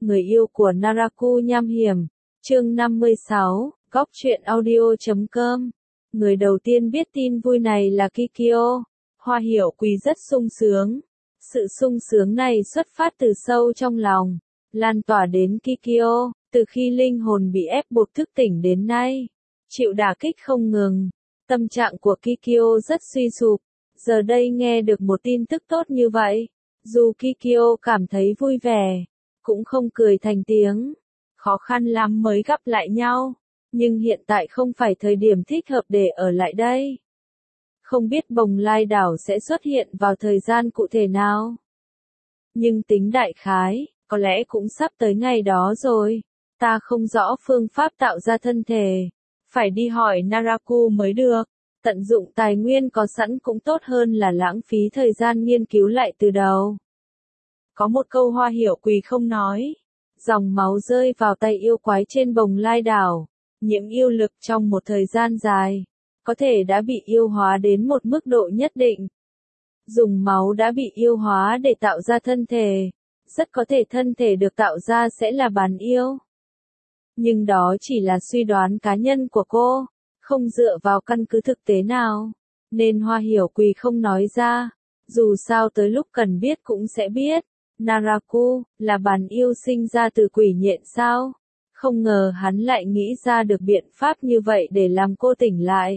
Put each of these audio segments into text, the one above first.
Người yêu của Naraku nham hiểm. Chương 56, Góc truyện audio.com. Người đầu tiên biết tin vui này là Kikyo. Hoa Hiểu Quỳ rất sung sướng. Sự sung sướng này xuất phát từ sâu trong lòng, lan tỏa đến Kikyo, từ khi linh hồn bị ép buộc thức tỉnh đến nay. Chịu đả kích không ngừng, tâm trạng của Kikyo rất suy sụp. Giờ đây nghe được một tin tức tốt như vậy, dù Kikyo cảm thấy vui vẻ, cũng không cười thành tiếng. Khó khăn lắm mới gặp lại nhau, nhưng hiện tại không phải thời điểm thích hợp để ở lại đây. Không biết bồng lai đảo sẽ xuất hiện vào thời gian cụ thể nào. Nhưng tính đại khái, có lẽ cũng sắp tới ngày đó rồi. Ta không rõ phương pháp tạo ra thân thể. Phải đi hỏi Naraku mới được. Tận dụng tài nguyên có sẵn cũng tốt hơn là lãng phí thời gian nghiên cứu lại từ đầu. Có một câu Hoa Hiểu Quỳ không nói. Dòng máu rơi vào tay yêu quái trên bồng lai đảo. Nhiễm yêu lực trong một thời gian dài. Có thể đã bị yêu hóa đến một mức độ nhất định. Dùng máu đã bị yêu hóa để tạo ra thân thể. Rất có thể thân thể được tạo ra sẽ là bán yêu. Nhưng đó chỉ là suy đoán cá nhân của cô, không dựa vào căn cứ thực tế nào. Nên Hoa Hiểu Quỳ không nói ra. Dù sao tới lúc cần biết cũng sẽ biết. Naraku, là bán yêu sinh ra từ quỷ nhện sao? Không ngờ hắn lại nghĩ ra được biện pháp như vậy để làm cô tỉnh lại.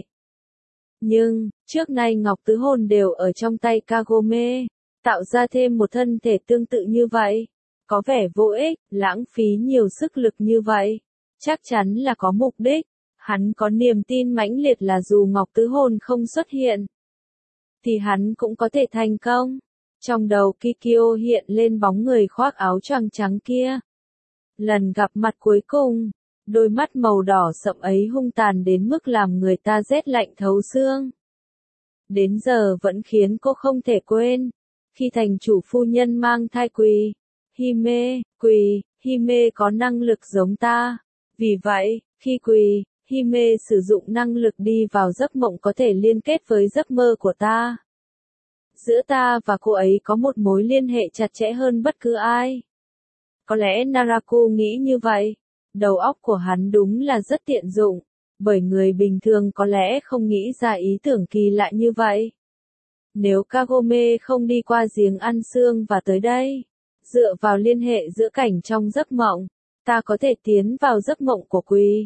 Nhưng, trước nay Ngọc Tứ Hồn đều ở trong tay Kagome. Tạo ra thêm một thân thể tương tự như vậy. Có vẻ vô ích, lãng phí nhiều sức lực như vậy. Chắc chắn là có mục đích. Hắn có niềm tin mãnh liệt là dù Ngọc Tứ Hồn không xuất hiện, thì hắn cũng có thể thành công. Trong đầu Kikyo hiện lên bóng người khoác áo choàng trắng kia. Lần gặp mặt cuối cùng, đôi mắt màu đỏ sậm ấy hung tàn đến mức làm người ta rét lạnh thấu xương. Đến giờ vẫn khiến cô không thể quên. Khi thành chủ phu nhân mang thai Hime có năng lực giống ta. Vì vậy, khi Hime sử dụng năng lực đi vào giấc mộng có thể liên kết với giấc mơ của ta. Giữa ta và cô ấy có một mối liên hệ chặt chẽ hơn bất cứ ai. Có lẽ Naraku nghĩ như vậy. Đầu óc của hắn đúng là rất tiện dụng, bởi người bình thường có lẽ không nghĩ ra ý tưởng kỳ lạ như vậy. Nếu Kagome không đi qua giếng ăn xương và tới đây, dựa vào liên hệ giữa cảnh trong giấc mộng, ta có thể tiến vào giấc mộng của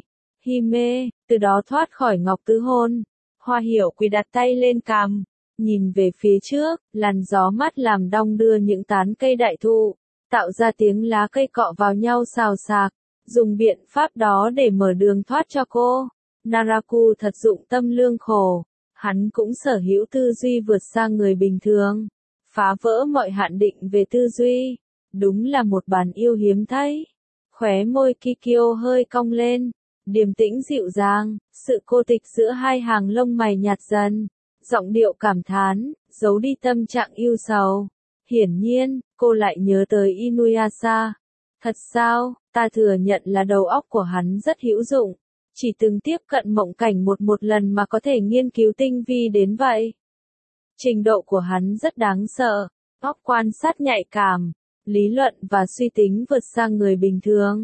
Hime, từ đó thoát khỏi Ngọc Tứ Hồn. Hoa Hiểu Quỳ đặt tay lên cằm, nhìn về phía trước, làn gió mát làm đong đưa những tán cây đại thụ, tạo ra tiếng lá cây cọ vào nhau xào xạc. Dùng biện pháp đó để mở đường thoát cho cô. Naraku thật dụng tâm lương khổ. Hắn cũng sở hữu tư duy vượt xa người bình thường. Phá vỡ mọi hạn định về tư duy. Đúng là một bản yêu hiếm thấy. Khóe môi Kikyo hơi cong lên. Điềm tĩnh dịu dàng. Sự cô tịch giữa hai hàng lông mày nhạt dần. Giọng điệu cảm thán, giấu đi tâm trạng yêu sầu. Hiển nhiên, cô lại nhớ tới Inuyasha. Thật sao, ta thừa nhận là đầu óc của hắn rất hữu dụng. Chỉ từng tiếp cận mộng cảnh một lần mà có thể nghiên cứu tinh vi đến vậy. Trình độ của hắn rất đáng sợ. Óc quan sát nhạy cảm, lý luận và suy tính vượt xa người bình thường.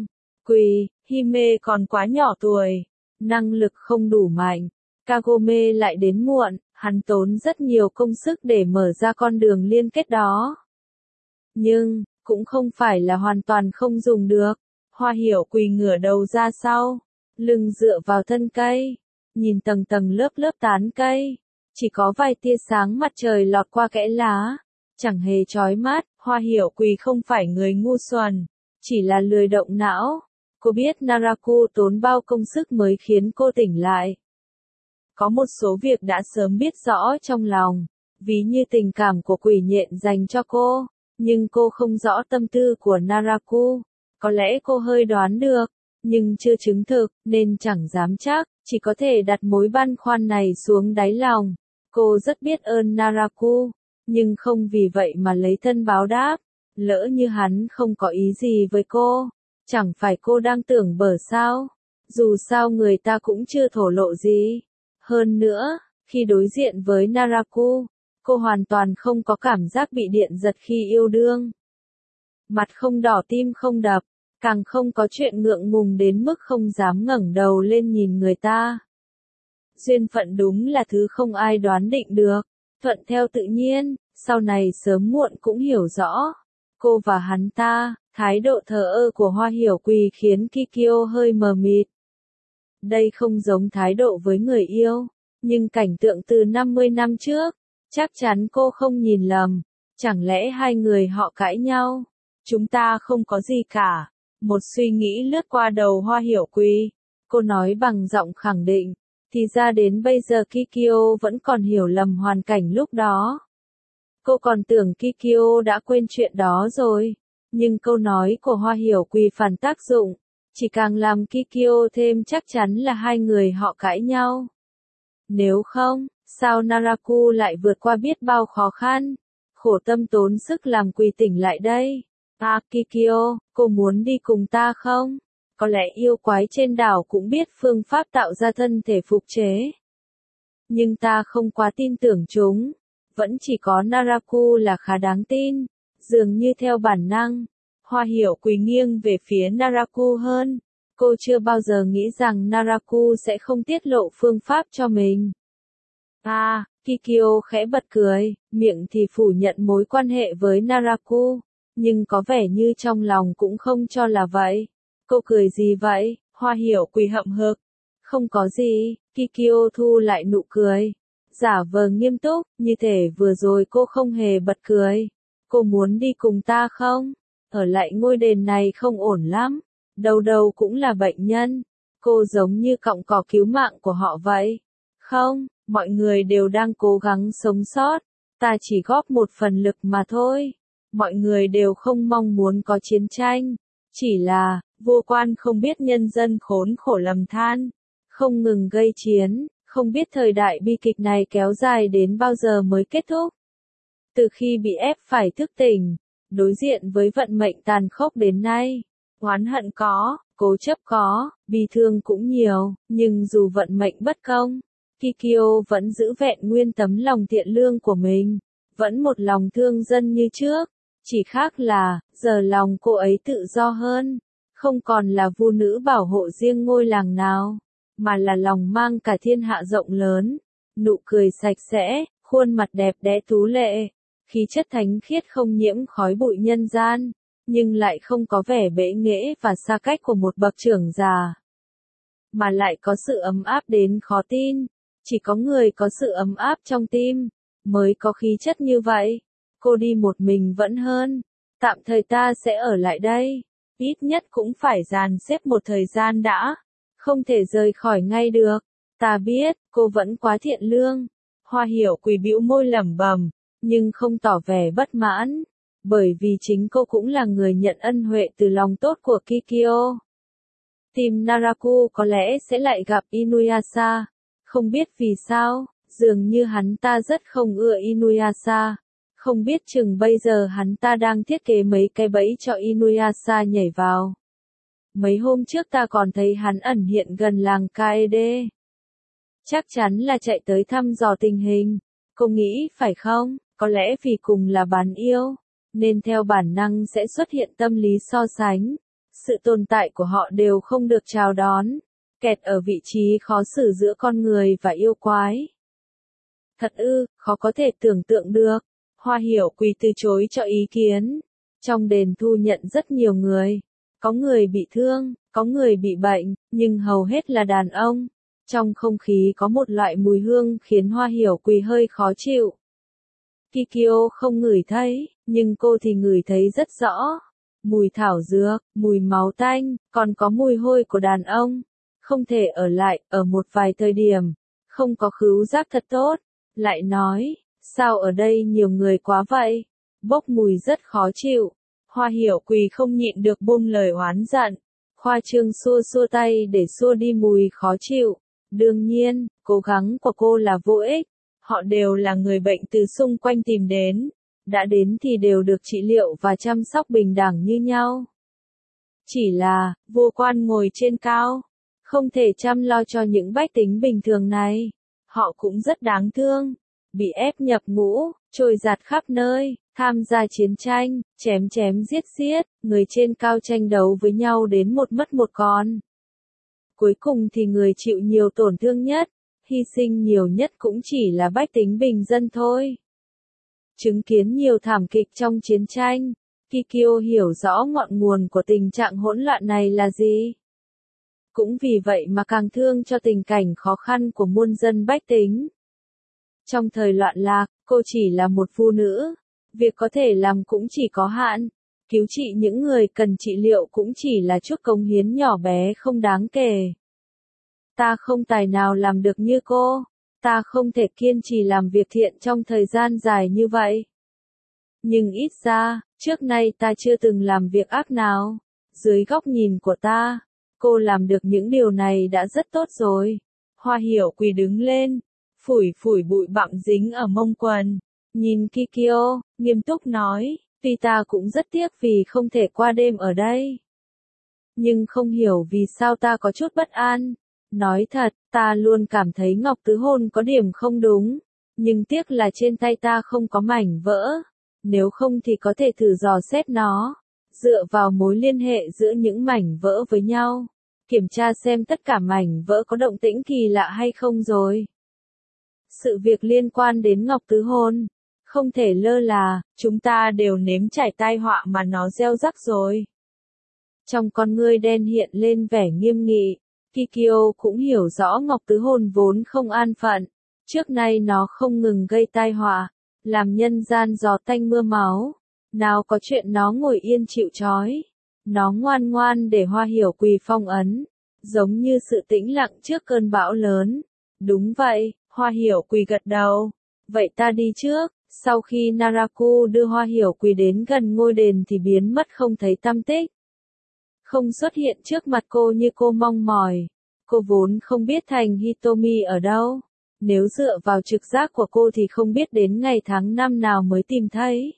Hime còn quá nhỏ tuổi, năng lực không đủ mạnh. Kagome lại đến muộn, hắn tốn rất nhiều công sức để mở ra con đường liên kết đó. Nhưng, cũng không phải là hoàn toàn không dùng được. Hoa Hiểu Quỳ ngửa đầu ra sau, lưng dựa vào thân cây, nhìn tầng tầng lớp lớp tán cây. Chỉ có vài tia sáng mặt trời lọt qua kẽ lá, chẳng hề chói mắt. Hoa Hiểu Quỳ không phải người ngu xuẩn, chỉ là lười động não. Cô biết Naraku tốn bao công sức mới khiến cô tỉnh lại. Có một số việc đã sớm biết rõ trong lòng, ví như tình cảm của quỷ nhện dành cho cô. Nhưng cô không rõ tâm tư của Naraku. Có lẽ cô hơi đoán được, nhưng chưa chứng thực, nên chẳng dám chắc, chỉ có thể đặt mối băn khoăn này xuống đáy lòng. Cô rất biết ơn Naraku, nhưng không vì vậy mà lấy thân báo đáp. Lỡ như hắn không có ý gì với cô, chẳng phải cô đang tưởng bở sao? Dù sao người ta cũng chưa thổ lộ gì. Hơn nữa, khi đối diện với Naraku, cô hoàn toàn không có cảm giác bị điện giật khi yêu đương. Mặt không đỏ tim không đập, càng không có chuyện ngượng ngùng đến mức không dám ngẩng đầu lên nhìn người ta. Duyên phận đúng là thứ không ai đoán định được, thuận theo tự nhiên, sau này sớm muộn cũng hiểu rõ. Cô và hắn ta, thái độ thờ ơ của Hoa Hiểu Quỳ khiến Kikyo hơi mờ mịt. Đây không giống thái độ với người yêu, nhưng cảnh tượng từ 50 năm trước, chắc chắn cô không nhìn lầm. Chẳng lẽ hai người họ cãi nhau? Chúng ta không có gì cả. Một suy nghĩ lướt qua đầu Hoa Hiểu Quỳ. Cô nói bằng giọng khẳng định. Thì ra đến bây giờ Kikyo vẫn còn hiểu lầm hoàn cảnh lúc đó. Cô còn tưởng Kikyo đã quên chuyện đó rồi. Nhưng câu nói của Hoa Hiểu Quỳ phản tác dụng. Chỉ càng làm Kikyo thêm chắc chắn là hai người họ cãi nhau. Nếu không, sao Naraku lại vượt qua biết bao khó khăn? Khổ tâm tốn sức làm Quỳ tỉnh lại đây. À Kikyo, cô muốn đi cùng ta không? Có lẽ yêu quái trên đảo cũng biết phương pháp tạo ra thân thể phục chế. Nhưng ta không quá tin tưởng chúng. Vẫn chỉ có Naraku là khá đáng tin. Dường như theo bản năng. Hoa Hiểu Quỳ nghiêng về phía Naraku hơn. Cô chưa bao giờ nghĩ rằng Naraku sẽ không tiết lộ phương pháp cho mình. À, Kikyo khẽ bật cười, miệng thì phủ nhận mối quan hệ với Naraku. Nhưng có vẻ như trong lòng cũng không cho là vậy. Cô cười gì vậy? Hoa Hiểu Quỳ hậm hực. Không có gì, Kikyo thu lại nụ cười. Giả vờ nghiêm túc, như thể vừa rồi cô không hề bật cười. Cô muốn đi cùng ta không? Ở lại ngôi đền này không ổn lắm. Đầu đầu cũng là bệnh nhân. Cô giống như cọng cỏ cứu mạng của họ vậy. Không, mọi người đều đang cố gắng sống sót. Ta chỉ góp một phần lực mà thôi. Mọi người đều không mong muốn có chiến tranh. Chỉ là, vô quan không biết nhân dân khốn khổ lầm than. Không ngừng gây chiến, không biết thời đại bi kịch này kéo dài đến bao giờ mới kết thúc. Từ khi bị ép phải thức tỉnh, đối diện với vận mệnh tàn khốc đến nay, oán hận có, cố chấp có, bi thương cũng nhiều, nhưng dù vận mệnh bất công, Kikyo vẫn giữ vẹn nguyên tấm lòng thiện lương của mình, vẫn một lòng thương dân như trước, chỉ khác là, giờ lòng cô ấy tự do hơn, không còn là vu nữ bảo hộ riêng ngôi làng nào, mà là lòng mang cả thiên hạ rộng lớn, nụ cười sạch sẽ, khuôn mặt đẹp đẽ tú lệ, khí chất thánh khiết không nhiễm khói bụi nhân gian, nhưng lại không có vẻ bẽ nghễ và xa cách của một bậc trưởng già, mà lại có sự ấm áp đến khó tin. Chỉ có người có sự ấm áp trong tim, mới có khí chất như vậy. Cô đi một mình vẫn hơn. Tạm thời ta sẽ ở lại đây. Ít nhất cũng phải dàn xếp một thời gian đã. Không thể rời khỏi ngay được. Ta biết, cô vẫn quá thiện lương. Hoa Hiểu Quỳ bĩu môi lẩm bẩm, nhưng không tỏ vẻ bất mãn. Bởi vì chính cô cũng là người nhận ân huệ từ lòng tốt của Kikyo. Tìm Naraku có lẽ sẽ lại gặp Inuyasha. Không biết vì sao, dường như hắn ta rất không ưa Inuyasha. Không biết chừng bây giờ hắn ta đang thiết kế mấy cái bẫy cho Inuyasha nhảy vào. Mấy hôm trước ta còn thấy hắn ẩn hiện gần làng Kaede. Chắc chắn là chạy tới thăm dò tình hình. Cô nghĩ phải không? Có lẽ vì cùng là bán yêu, nên theo bản năng sẽ xuất hiện tâm lý so sánh. Sự tồn tại của họ đều không được chào đón. Kẹt ở vị trí khó xử giữa con người và yêu quái. Thật ư, khó có thể tưởng tượng được. Hoa Hiểu Quỳ từ chối cho ý kiến. Trong đền thu nhận rất nhiều người. Có người bị thương, có người bị bệnh, nhưng hầu hết là đàn ông. Trong không khí có một loại mùi hương khiến Hoa Hiểu Quỳ hơi khó chịu. Kikyo không ngửi thấy, nhưng cô thì ngửi thấy rất rõ. Mùi thảo dược, mùi máu tanh, còn có mùi hôi của đàn ông. Không thể ở lại, ở một vài thời điểm, không có khứu giác thật tốt. Lại nói, sao ở đây nhiều người quá vậy? Bốc mùi rất khó chịu. Hoa Hiểu Quỳ không nhịn được buông lời oán giận. Khoa trương xua xua tay để xua đi mùi khó chịu. Đương nhiên, cố gắng của cô là vô ích. Họ đều là người bệnh từ xung quanh tìm đến. Đã đến thì đều được trị liệu và chăm sóc bình đẳng như nhau. Chỉ là, vô quan ngồi trên cao. Không thể chăm lo cho những bách tính bình thường này. Họ cũng rất đáng thương. bị ép nhập ngũ, trôi giạt khắp nơi, tham gia chiến tranh, chém chém giết giết, người trên cao tranh đấu với nhau đến một mất một còn. Cuối cùng thì người chịu nhiều tổn thương nhất, hy sinh nhiều nhất cũng chỉ là bách tính bình dân thôi. Chứng kiến nhiều thảm kịch trong chiến tranh, Kikyo hiểu rõ ngọn nguồn của tình trạng hỗn loạn này là gì. Cũng vì vậy mà càng thương cho tình cảnh khó khăn của muôn dân bách tính. Trong thời loạn lạc, cô chỉ là một phụ nữ, việc có thể làm cũng chỉ có hạn, cứu trị những người cần trị liệu cũng chỉ là chút cống hiến nhỏ bé không đáng kể. Ta không tài nào làm được như cô, ta không thể kiên trì làm việc thiện trong thời gian dài như vậy. Nhưng ít ra, trước nay ta chưa từng làm việc ác nào. Dưới góc nhìn của ta, cô làm được những điều này đã rất tốt rồi. Hoa Hiểu Quỳ đứng lên, phủi phủi bụi bặm dính ở mông quần, nhìn Kikyo, nghiêm túc nói, tuy ta cũng rất tiếc vì không thể qua đêm ở đây. Nhưng không hiểu vì sao ta có chút bất an. Nói thật, ta luôn cảm thấy ngọc tứ hôn có điểm không đúng, nhưng tiếc là trên tay ta không có mảnh vỡ. Nếu không thì có thể thử dò xét nó, dựa vào mối liên hệ giữa những mảnh vỡ với nhau, kiểm tra xem tất cả mảnh vỡ có động tĩnh kỳ lạ hay không rồi. Sự việc liên quan đến ngọc tứ hôn, không thể lơ là, chúng ta đều nếm trải tai họa mà nó gieo rắc rồi. Trong con ngươi đen hiện lên vẻ nghiêm nghị, Kikyo cũng hiểu rõ ngọc tứ hôn vốn không an phận, trước nay nó không ngừng gây tai họa, làm nhân gian gió tanh mưa máu, nào có chuyện nó ngồi yên chịu trói, nó ngoan ngoan để Hoa Hiểu Quỳ phong ấn, giống như sự tĩnh lặng trước cơn bão lớn. Đúng vậy, Hoa Hiểu Quỳ gật đầu, vậy ta đi trước. Sau khi Naraku đưa Hoa Hiểu Quỳ đến gần ngôi đền thì biến mất không thấy tăm tích. Không xuất hiện trước mặt cô như cô mong mỏi. Cô vốn không biết thành Hitomi ở đâu. Nếu dựa vào trực giác của cô thì không biết đến ngày tháng năm nào mới tìm thấy.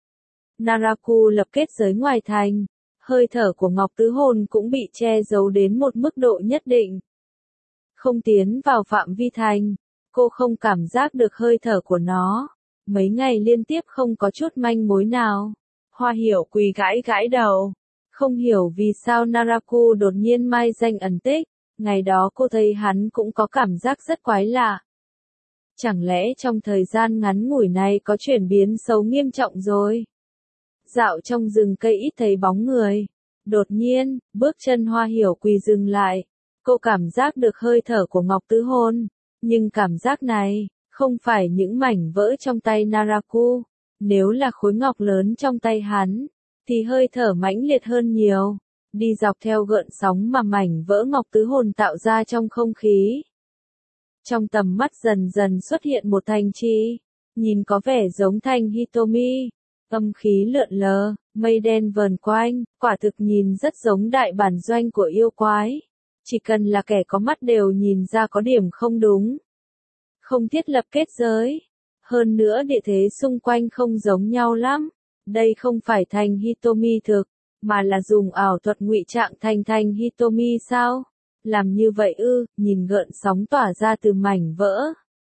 Naraku lập kết giới ngoài thành. Hơi thở của Ngọc Tứ Hôn cũng bị che giấu đến một mức độ nhất định. Không tiến vào phạm vi thành. Cô không cảm giác được hơi thở của nó. Mấy ngày liên tiếp không có chút manh mối nào. Hoa Hiểu Quỳ gãi gãi đầu. Không hiểu vì sao Naraku đột nhiên mai danh ẩn tích. Ngày đó cô thấy hắn cũng có cảm giác rất quái lạ. Chẳng lẽ trong thời gian ngắn ngủi này có chuyển biến xấu nghiêm trọng rồi? Dạo trong rừng cây ít thấy bóng người. Đột nhiên, bước chân Hoa Hiểu Quỳ dừng lại. Cô cảm giác được hơi thở của Ngọc Tứ Hôn. Nhưng cảm giác này, không phải những mảnh vỡ trong tay Naraku. Nếu là khối ngọc lớn trong tay hắn, thì hơi thở mãnh liệt hơn nhiều. Đi dọc theo gợn sóng mà mảnh vỡ Ngọc Tứ Hồn tạo ra trong không khí. Trong tầm mắt dần dần xuất hiện một thành trì, nhìn có vẻ giống thành Hitomi. Âm khí lượn lờ, mây đen vờn quanh, quả thực nhìn rất giống đại bản doanh của yêu quái. Chỉ cần là kẻ có mắt đều nhìn ra có điểm không đúng. Không thiết lập kết giới. Hơn nữa địa thế xung quanh không giống nhau lắm. Đây không phải thành Hitomi thực, mà là dùng ảo thuật ngụy trạng thành Hitomi sao? Làm như vậy nhìn gợn sóng tỏa ra từ mảnh vỡ.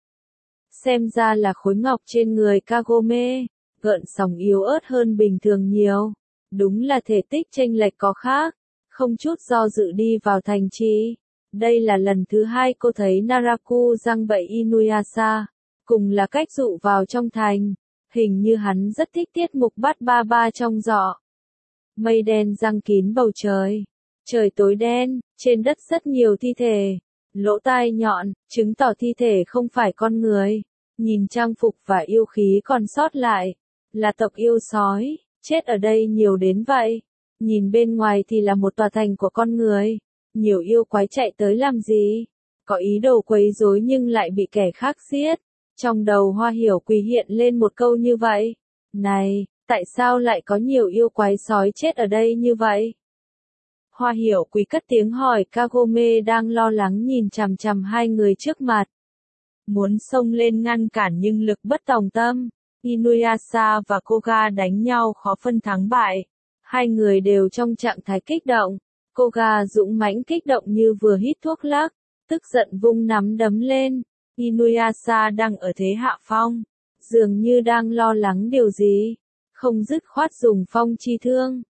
Xem ra là khối ngọc trên người Kagome, gợn sóng yếu ớt hơn bình thường nhiều. Đúng là thể tích chênh lệch có khác, không chút do dự đi vào thành trì. Đây là lần thứ hai cô thấy Naraku giăng bẫy Inuyasha, cùng là cách dụ vào trong thành. Hình như hắn rất thích tiết mục bắt ba ba trong giỏ. Mây đen giăng kín bầu trời. Trời tối đen, trên đất rất nhiều thi thể. Lỗ tai nhọn, chứng tỏ thi thể không phải con người. Nhìn trang phục và yêu khí còn sót lại. Là tộc yêu sói, chết ở đây nhiều đến vậy. Nhìn bên ngoài thì là một tòa thành của con người. Nhiều yêu quái chạy tới làm gì? Có ý đồ quấy rối nhưng lại bị kẻ khác giết. Trong đầu Hoa Hiểu Quỳ hiện lên một câu như vậy. Này, tại sao lại có nhiều yêu quái sói chết ở đây như vậy? Hoa Hiểu Quỳ cất tiếng hỏi Kagome đang lo lắng nhìn chằm chằm hai người trước mặt. Muốn xông lên ngăn cản nhưng lực bất tòng tâm. Inuyasha và Koga đánh nhau khó phân thắng bại. Hai người đều trong trạng thái kích động. Koga dũng mãnh kích động như vừa hít thuốc lắc, tức giận vung nắm đấm lên. Inuyasha đang ở thế hạ phong, dường như đang lo lắng điều gì, không dứt khoát dùng phong chi thương.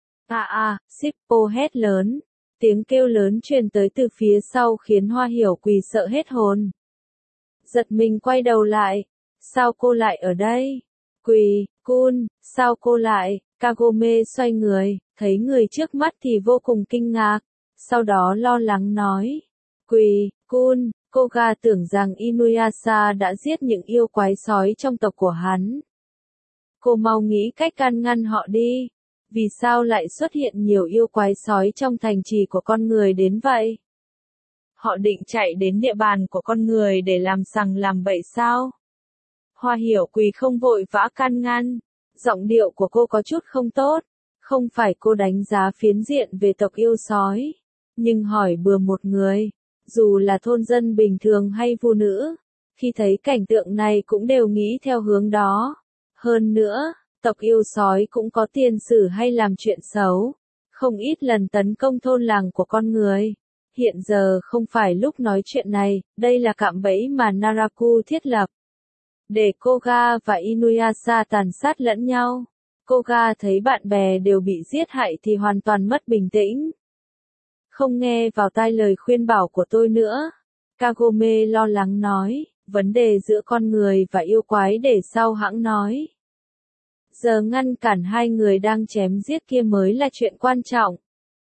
Shippo hét lớn, tiếng kêu lớn truyền tới từ phía sau khiến Hoa Hiểu Quỳ sợ hết hồn. Giật mình quay đầu lại, sao cô lại ở đây? Quỳ-kun, sao cô lại? Kagome xoay người, thấy người trước mắt thì vô cùng kinh ngạc, sau đó lo lắng nói. Quỳ-kun, Koga tưởng rằng Inuyasha đã giết những yêu quái sói trong tộc của hắn. Cô mau nghĩ cách can ngăn họ đi. Vì sao lại xuất hiện nhiều yêu quái sói trong thành trì của con người đến vậy? Họ định chạy đến địa bàn của con người để làm sằng làm bậy sao? Hoa Hiểu Quỳ không vội vã can ngăn. Giọng điệu của cô có chút không tốt. Không phải cô đánh giá phiến diện về tộc yêu sói. Nhưng hỏi bừa một người, dù là thôn dân bình thường hay phụ nữ, khi thấy cảnh tượng này cũng đều nghĩ theo hướng đó. Hơn nữa, tộc yêu sói cũng có tiền sử hay làm chuyện xấu, không ít lần tấn công thôn làng của con người. Hiện giờ không phải lúc nói chuyện này, đây là cạm bẫy mà Naraku thiết lập. Để Koga và Inuyasha tàn sát lẫn nhau. Koga thấy bạn bè đều bị giết hại thì hoàn toàn mất bình tĩnh. Không nghe vào tai lời khuyên bảo của tôi nữa. Kagome lo lắng nói, vấn đề giữa con người và yêu quái để sau hãng nói. Giờ ngăn cản hai người đang chém giết kia mới là chuyện quan trọng.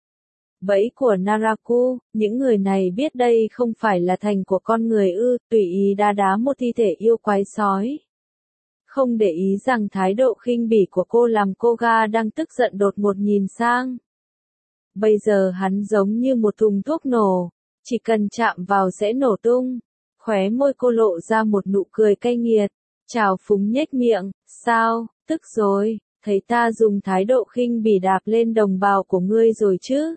Bẫy của Naraku, những người này biết đây không phải là thành của con người tùy ý đá một thi thể yêu quái sói. Không để ý rằng thái độ khinh bỉ của cô làm Koga đang tức giận đột ngột nhìn sang. Bây giờ hắn giống như một thùng thuốc nổ, chỉ cần chạm vào sẽ nổ tung. Khóe môi cô lộ ra một nụ cười cay nghiệt, trào phúng nhếch miệng, sao, tức rồi, thấy ta dùng thái độ khinh bỉ đạp lên đồng bào của ngươi rồi chứ?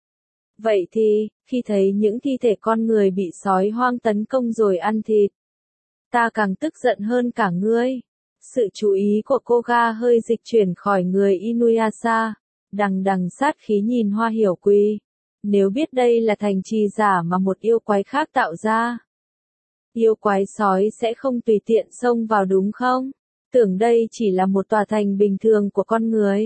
Vậy thì, khi thấy những thi thể con người bị sói hoang tấn công rồi ăn thịt, ta càng tức giận hơn cả ngươi. Sự chú ý của Koga hơi dịch chuyển khỏi người Inuyasha, đằng sát khí nhìn Hoa Hiểu Quỳ. Nếu biết đây là thành trì giả mà một yêu quái khác tạo ra, yêu quái sói sẽ không tùy tiện xông vào đúng không? Tưởng đây chỉ là một tòa thành bình thường của con người,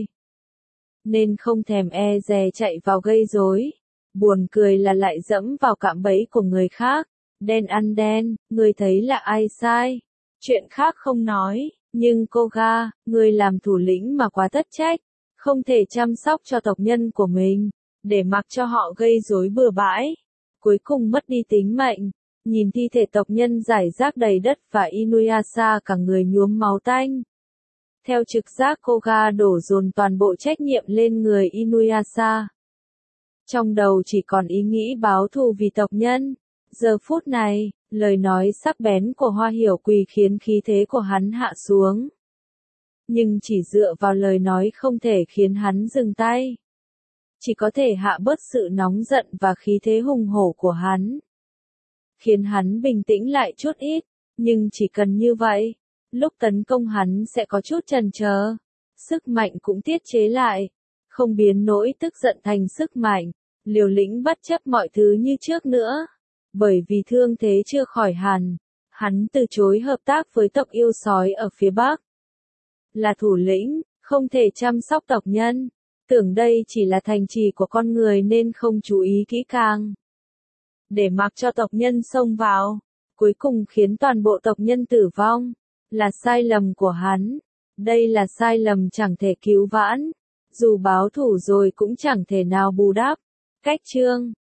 nên không thèm e dè chạy vào gây rối. Buồn cười là lại dẫm vào cạm bẫy của người khác. Đen ăn đen, người thấy là ai sai? Chuyện khác không nói, nhưng Koga, người làm thủ lĩnh mà quá thất trách, không thể chăm sóc cho tộc nhân của mình, để mặc cho họ gây rối bừa bãi, cuối cùng mất đi tính mệnh. Nhìn thi thể tộc nhân rải rác đầy đất và Inuyasha cả người nhuốm máu tanh. Theo trực giác Koga đổ dồn toàn bộ trách nhiệm lên người Inuyasha. Trong đầu chỉ còn ý nghĩ báo thù vì tộc nhân. Giờ phút này, lời nói sắc bén của Hoa Hiểu Quỳ khiến khí thế của hắn hạ xuống. Nhưng chỉ dựa vào lời nói không thể khiến hắn dừng tay. Chỉ có thể hạ bớt sự nóng giận và khí thế hùng hổ của hắn. Khiến hắn bình tĩnh lại chút ít, nhưng chỉ cần như vậy, lúc tấn công hắn sẽ có chút chần chờ. Sức mạnh cũng tiết chế lại, không biến nỗi tức giận thành sức mạnh, liều lĩnh bất chấp mọi thứ như trước nữa. Bởi vì thương thế chưa khỏi hẳn, hắn từ chối hợp tác với tộc yêu sói ở phía Bắc. Là thủ lĩnh, không thể chăm sóc tộc nhân, tưởng đây chỉ là thành trì của con người nên không chú ý kỹ càng. Để mặc cho tộc nhân xông vào, cuối cùng khiến toàn bộ tộc nhân tử vong, là sai lầm của hắn. Đây là sai lầm chẳng thể cứu vãn, dù báo thủ rồi cũng chẳng thể nào bù đắp. Cách chương